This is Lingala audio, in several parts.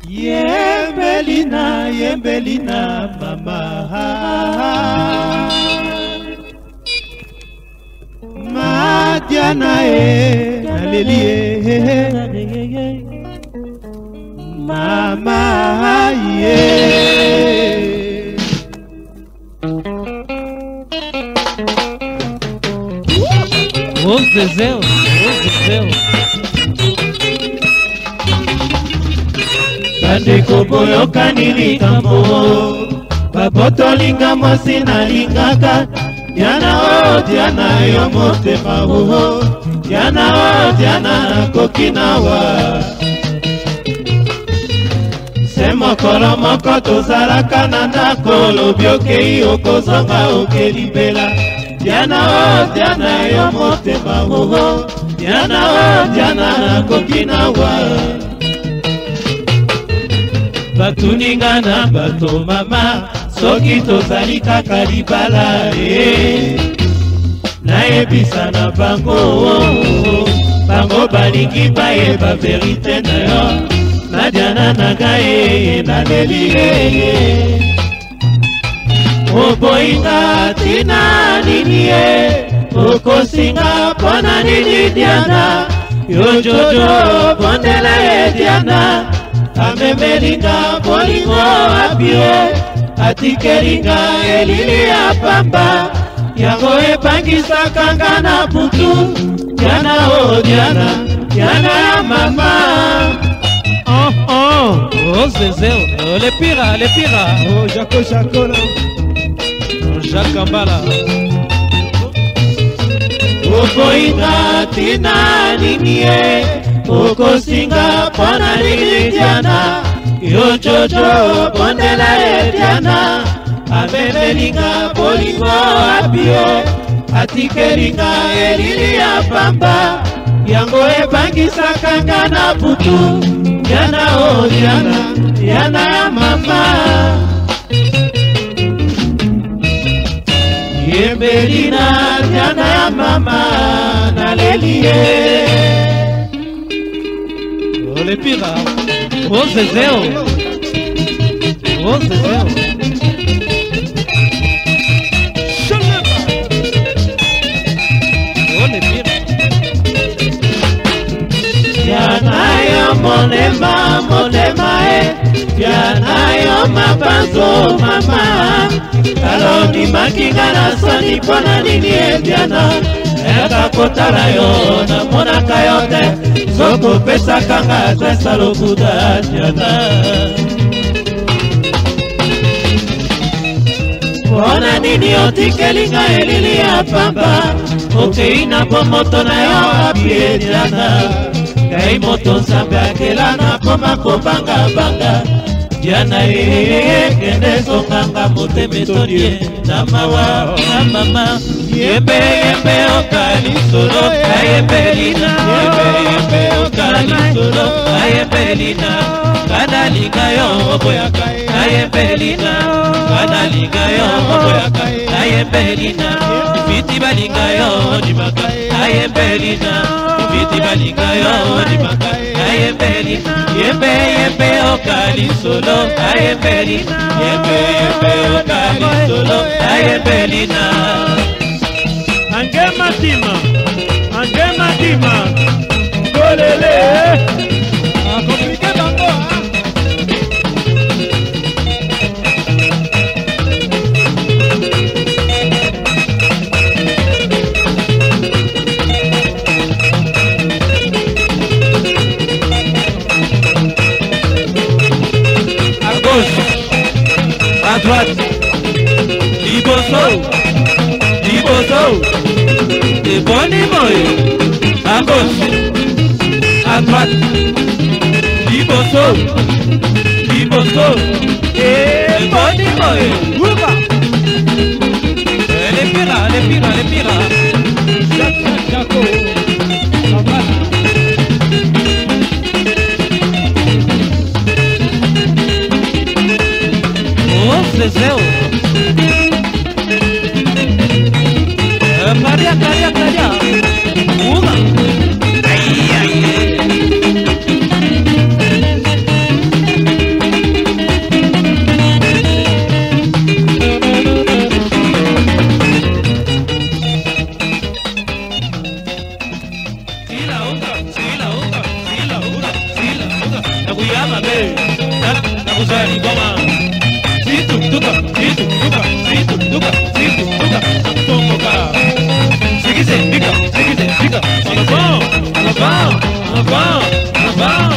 Yembelina, Yembelina, mama. Madiana nalelie mama ye. Rose de Zéu, Rose de Zéu. Bandeko boyokani likambo babotolinga mwasi nalingaka. Diana oh Diana yo motema oh Diana oh Diana nakoki nawa. Se mokolo moko tozalaka na ndako lobi okei okozonga okelibela. Diana oh Diana yo motema oh Diana oh Diana nakoki nawa. Batuninga na bato mama soki tozali kaka libala nayebisa na bango bango balingi bayeba verite na yo. Nadiana na ngai naleli oboyinga tina nini ye okosinga mpona nini Diana yo jojo bondela ye Diana amemelinga bolingo apie atikelinga elili ya pamba yango epangisaka nga na butu. Diana oh Diana Diana ya mama. Rose de Zéu, les pira, les pira. Oh Jaco Jaco là Jacques Ambala. Okoinga tina nini ye okosinga mpona nini Diana yo jojo bondela ye Diana amemelinga bolingo apie atikelinga elili ya pamba yango epangisaka nga na butu. Diana oh Diana Diana ya mama. Yembelina Diana ya mama nalelie. Les pira. Rose de Zéu, Rose de Zéu. Oh les pira. Diana yo monema monema Diana yo mapanzo mama. Kaloni makinga na soni pona nini Diana eka kotala yo na monaka yo te soko pesa kanga adresa lokuda Diana. Pona nini otikelinga elili ya pamba okei na pomoto na yo apie Diana kai moto nzambe akela na poma kobanga banga. Diana kende songanga moteme tonie na mawa na mama. Yembe yembe okali solo ayembelina. Yembe yembe okali solo ayembelina. Kana linga yo boyaka ayembelina. Kana linga yo boyaka ayembelina. Fiti balinga yo dibaka ayembelina. Fiti balinga yo dibaka ayembelina. Yembe yembe okali solo ayembelina. Yembe yembe okali solo ayembelina. Angema Dima, Golele. Compliqué bango, À gauche, à droite, Liboso, et Bonimoy. À gauche, à droite, Liboso, et Bonimoy. Les pira, les pira, les pira. Jaco, Rose de Zéu. Caria, caria, caria. Uma. Ai, ai. mabe na kusali goma situ tuka tongoka sikize bika alaba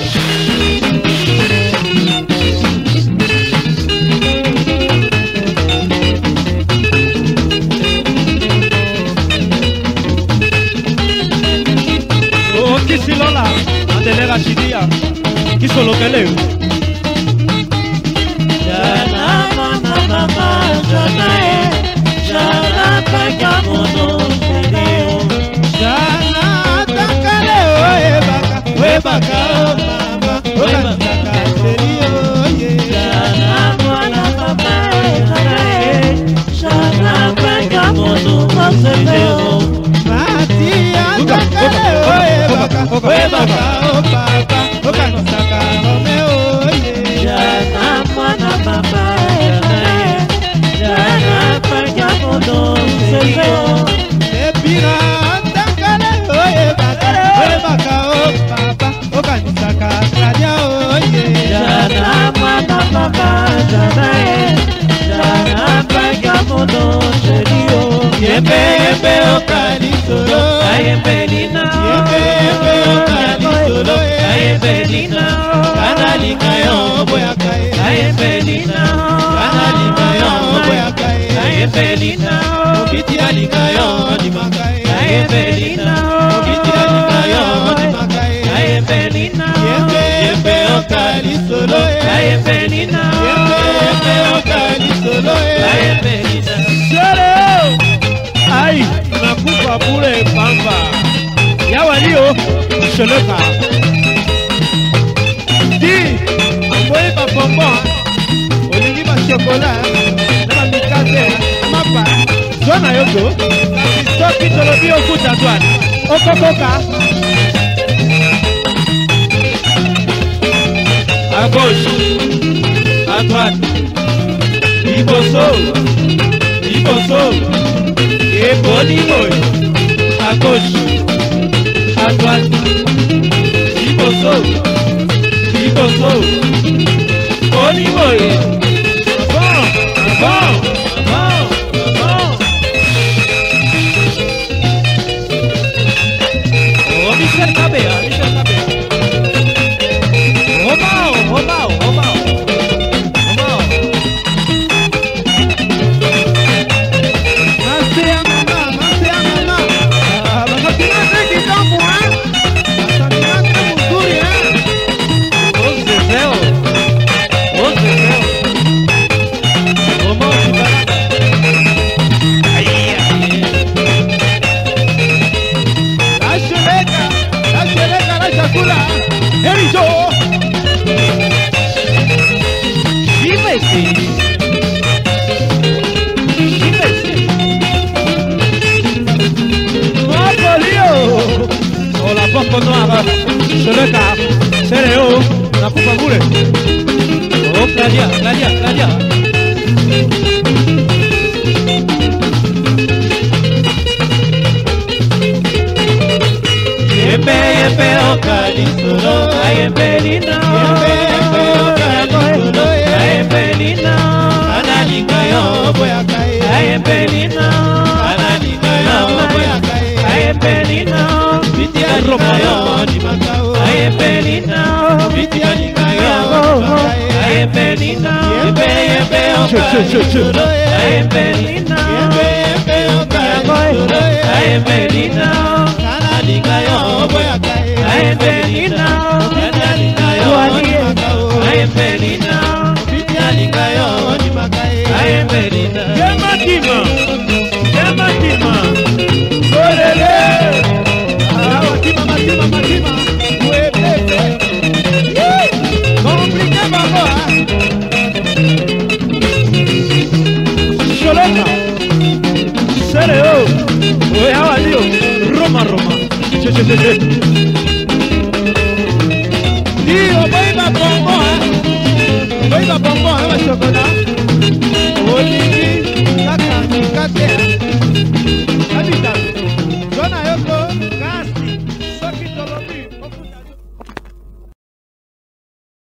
Kisilola, Adelera Shidia, Kisolokele. Jana mama jana jana pagamono seleo. Jana takale webaka mama webaka seleo. Jana mama jana pagamono seleo. Matia takale webaka papa okanisaka Romeo jana mwana papa jana pagamono seleo. Epira takale webaka papa okanisaka Raja oye jana mwana papa jana pagamono seleo. Yembe okanisolo ayembe nina Ayembelina, Kanalikayo, Boyakae, Ayembelina, Kanalikayo, Boyakae, Ayembelina, Obitialikayo, Dimakae, Ayembelina, Obitialikayo, Dimakae, Ayembelina, Yembe Okalisolo, Ayembelina, Yembe Okalisolo, Ayembelina. Solo! Ai, nakufa bure pamba. Ya walio, sholoka. Di, amboye ba bonbon, olingi ba chocolat, na ba mikate, mapa, zona yoko, kasi soki tolobi okuta douane, okokoka. À gauche, à droite, Iboso, et Bonimoy. À gauche, à droite, Iboso, Bonimoy. Bon. Oh, Michel Cabea. Romao. Poco noir, je le car, c'est Léo, n'a pas voulu. Oh, Claudia. Yembe okalisolo, ayembelina. Yembe okalisolo, ayembelina. Analikayo boyakaye, ayembelina. Analikayo boyakaye, ayembelina. Ayembelina, Ayembelina, Ayembelina, Roma. Dio, vai ba bonbon, va chocolat. Olingi, kaka,